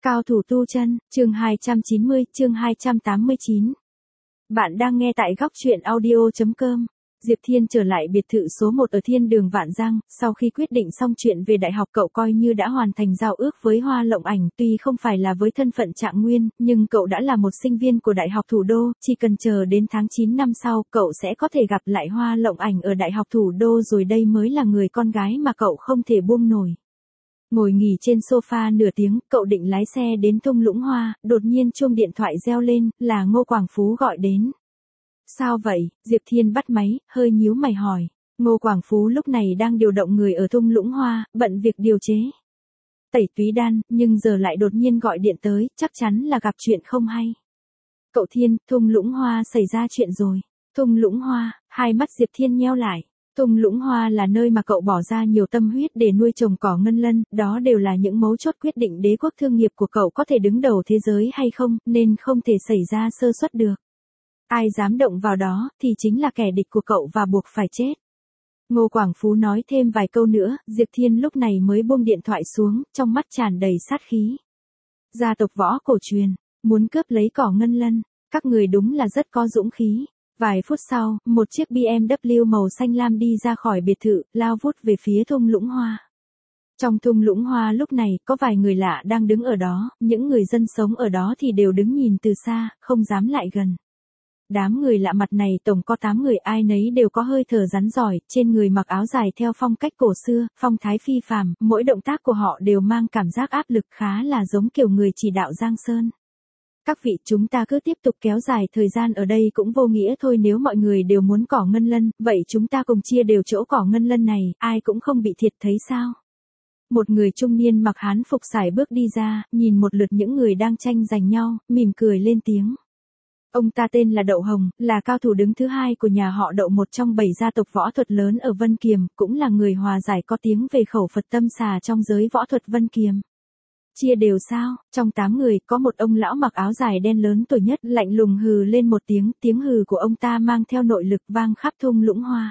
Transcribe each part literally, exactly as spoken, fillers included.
Cao thủ tu chân, chương hai trăm chín mươi, chương hai trăm tám mươi chín. Bạn đang nghe tại góc truyện audio chấm com. Diệp Thiên trở lại biệt thự số một ở Thiên Đường Vạn Giang, sau khi quyết định xong chuyện về đại học cậu coi như đã hoàn thành giao ước với Hoa Lộng Ảnh, tuy không phải là với thân phận trạng nguyên, nhưng cậu đã là một sinh viên của Đại học Thủ đô, chỉ cần chờ đến tháng chín năm sau, cậu sẽ có thể gặp lại Hoa Lộng Ảnh ở Đại học Thủ đô rồi, đây mới là người con gái mà cậu không thể buông nổi. Ngồi nghỉ trên sofa nửa tiếng, cậu định lái xe đến thung lũng hoa, đột nhiên chuông điện thoại reo lên, là Ngô Quảng Phú gọi đến. Sao vậy? Diệp Thiên bắt máy, hơi nhíu mày hỏi. Ngô Quảng Phú lúc này đang điều động người ở thung lũng hoa, bận việc điều chế tẩy túy đan, nhưng giờ lại đột nhiên gọi điện tới, chắc chắn là gặp chuyện không hay. Cậu Thiên, thung lũng hoa xảy ra chuyện rồi. Thung lũng hoa, hai mắt Diệp Thiên nheo lại. Thung lũng hoa là nơi mà cậu bỏ ra nhiều tâm huyết để nuôi trồng cỏ ngân lân, đó đều là những mấu chốt quyết định đế quốc thương nghiệp của cậu có thể đứng đầu thế giới hay không, nên không thể xảy ra sơ suất được. Ai dám động vào đó, thì chính là kẻ địch của cậu và buộc phải chết. Ngô Quảng Phú nói thêm vài câu nữa, Diệp Thiên lúc này mới buông điện thoại xuống, trong mắt tràn đầy sát khí. Gia tộc võ cổ truyền, muốn cướp lấy cỏ ngân lân, các người đúng là rất có dũng khí. Vài phút sau, một chiếc bê em vê màu xanh lam đi ra khỏi biệt thự, lao vút về phía thung lũng hoa. Trong thung lũng hoa lúc này, có vài người lạ đang đứng ở đó, những người dân sống ở đó thì đều đứng nhìn từ xa, không dám lại gần. Đám người lạ mặt này tổng có tám người, ai nấy đều có hơi thở rắn giỏi, trên người mặc áo dài theo phong cách cổ xưa, phong thái phi phàm, mỗi động tác của họ đều mang cảm giác áp lực, khá là giống kiểu người chỉ đạo Giang Sơn. Các vị, chúng ta cứ tiếp tục kéo dài thời gian ở đây cũng vô nghĩa thôi, nếu mọi người đều muốn cỏ ngân lân, vậy chúng ta cùng chia đều chỗ cỏ ngân lân này, ai cũng không bị thiệt thấy sao? Một người trung niên mặc hán phục sải bước đi ra, nhìn một lượt những người đang tranh giành nhau, mỉm cười lên tiếng. Ông ta tên là Đậu Hồng, là cao thủ đứng thứ hai của nhà họ Đậu, một trong bảy gia tộc võ thuật lớn ở Vân Kiềm, cũng là người hòa giải có tiếng về khẩu Phật tâm xà trong giới võ thuật Vân Kiềm. Chia đều sao? Trong tám người, có một ông lão mặc áo dài đen lớn tuổi nhất, lạnh lùng hừ lên một tiếng, tiếng hừ của ông ta mang theo nội lực vang khắp thung lũng hoa.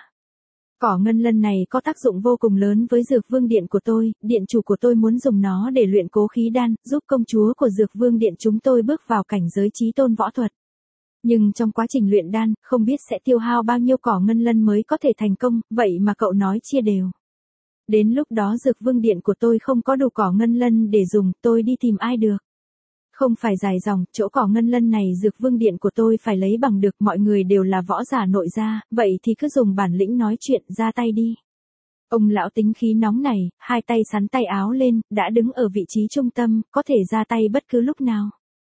Cỏ ngân lân này có tác dụng vô cùng lớn với Dược Vương Điện của tôi, điện chủ của tôi muốn dùng nó để luyện cố khí đan, giúp công chúa của Dược Vương Điện chúng tôi bước vào cảnh giới chí tôn võ thuật. Nhưng trong quá trình luyện đan, không biết sẽ tiêu hao bao nhiêu cỏ ngân lân mới có thể thành công, vậy mà cậu nói chia đều. Đến lúc đó Dược Vương Điện của tôi không có đủ cỏ ngân lân để dùng, tôi đi tìm ai được? Không phải dài dòng, chỗ cỏ ngân lân này Dược Vương Điện của tôi phải lấy bằng được, mọi người đều là võ giả nội gia, vậy thì cứ dùng bản lĩnh nói chuyện, ra tay đi. Ông lão tính khí nóng này, hai tay xắn tay áo lên, đã đứng ở vị trí trung tâm, có thể ra tay bất cứ lúc nào.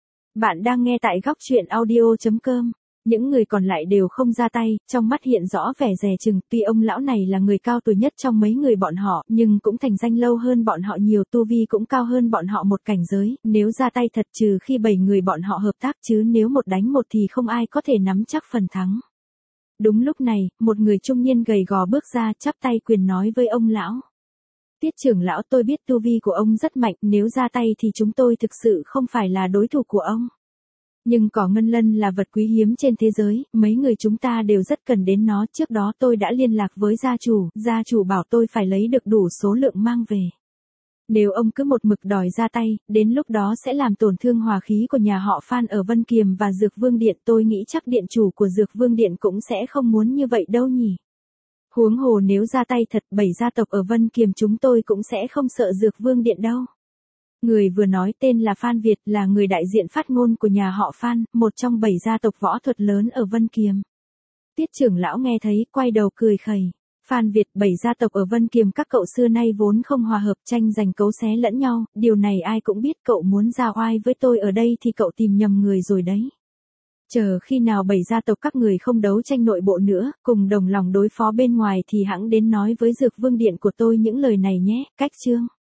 Bạn đang nghe tại góc truyện audio chấm com. Những người còn lại đều không ra tay, trong mắt hiện rõ vẻ dè chừng, tuy ông lão này là người cao tuổi nhất trong mấy người bọn họ, nhưng cũng thành danh lâu hơn bọn họ nhiều, tu vi cũng cao hơn bọn họ một cảnh giới, nếu ra tay thật trừ khi bảy người bọn họ hợp tác, chứ nếu một đánh một thì không ai có thể nắm chắc phần thắng. Đúng lúc này, một người trung niên gầy gò bước ra, chắp tay quyền nói với ông lão. Tiết trưởng lão, tôi biết tu vi của ông rất mạnh, nếu ra tay thì chúng tôi thực sự không phải là đối thủ của ông. Nhưng cỏ ngân lân là vật quý hiếm trên thế giới, mấy người chúng ta đều rất cần đến nó, trước đó tôi đã liên lạc với gia chủ, gia chủ bảo tôi phải lấy được đủ số lượng mang về. Nếu ông cứ một mực đòi ra tay, đến lúc đó sẽ làm tổn thương hòa khí của nhà họ Phan ở Vân Kiềm và Dược Vương Điện, tôi nghĩ chắc điện chủ của Dược Vương Điện cũng sẽ không muốn như vậy đâu nhỉ. Huống hồ nếu ra tay thật, bảy gia tộc ở Vân Kiềm chúng tôi cũng sẽ không sợ Dược Vương Điện đâu. Người vừa nói tên là Phan Việt, là người đại diện phát ngôn của nhà họ Phan, một trong bảy gia tộc võ thuật lớn ở Vân Kiềm. Tiết trưởng lão nghe thấy, quay đầu cười khẩy. Phan Việt, bảy gia tộc ở Vân Kiềm các cậu xưa nay vốn không hòa hợp, tranh giành cấu xé lẫn nhau, điều này ai cũng biết, cậu muốn ra oai với tôi ở đây thì cậu tìm nhầm người rồi đấy. Chờ khi nào bảy gia tộc các người không đấu tranh nội bộ nữa, cùng đồng lòng đối phó bên ngoài thì hẵng đến nói với Dược Vương Điện của tôi những lời này nhé, cách chương.